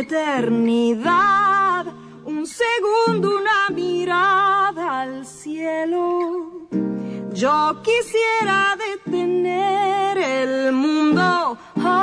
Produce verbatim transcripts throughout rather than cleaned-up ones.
eternidad, un segundo, una mirada al cielo. Yo quisiera detener el mundo,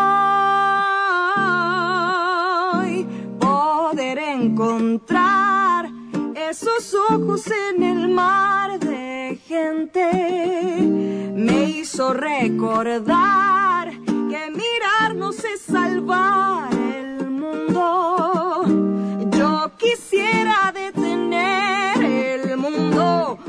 ay, poder encontrar esos ojos en el mar de gente. Me hizo recordar que mirarnos es salvar el mundo. Yo quisiera detener el mundo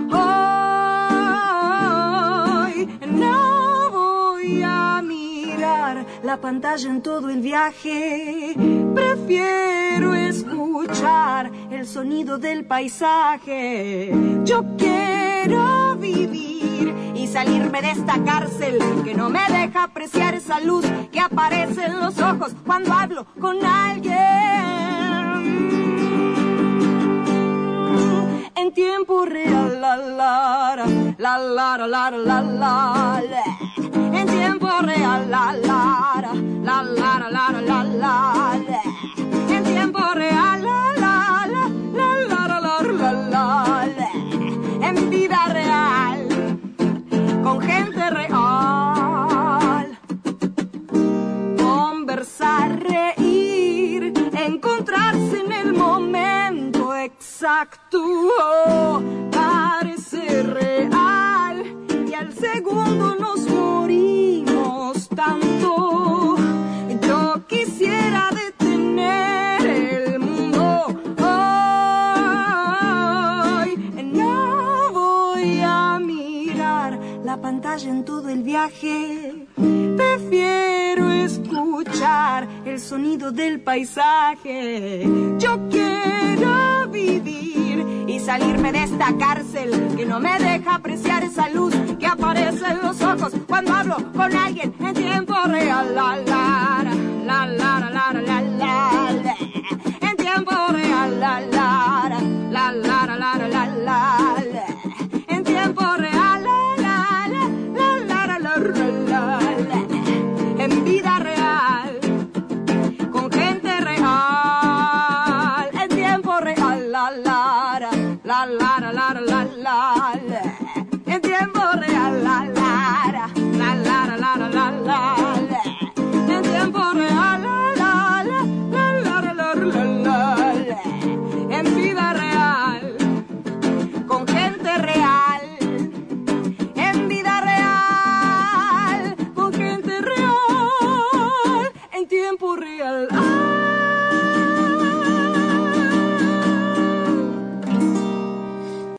hoy. No voy a mirar la pantalla en todo el viaje. Prefiero escuchar el sonido del paisaje. Yo quiero vivir y salirme de esta cárcel que no me deja apreciar esa luz que aparece en los ojos cuando hablo con alguien. En tiempo real, la la la la la la la la. En tiempo real, la la la la la la la la. En tiempo real, la la la la la la la la. En vida real, con gente real, conversar, reír, encontrarse en el momento exacto, parece real y al segundo nos morimos tanto. Yo quisiera detener el mundo hoy. No voy a mirar la pantalla en todo el viaje. Prefiero escuchar el sonido del paisaje. Yo quiero vivir y salirme de esta cárcel que no me deja apreciar esa luz que aparece en los ojos cuando hablo con alguien en tiempo real. La,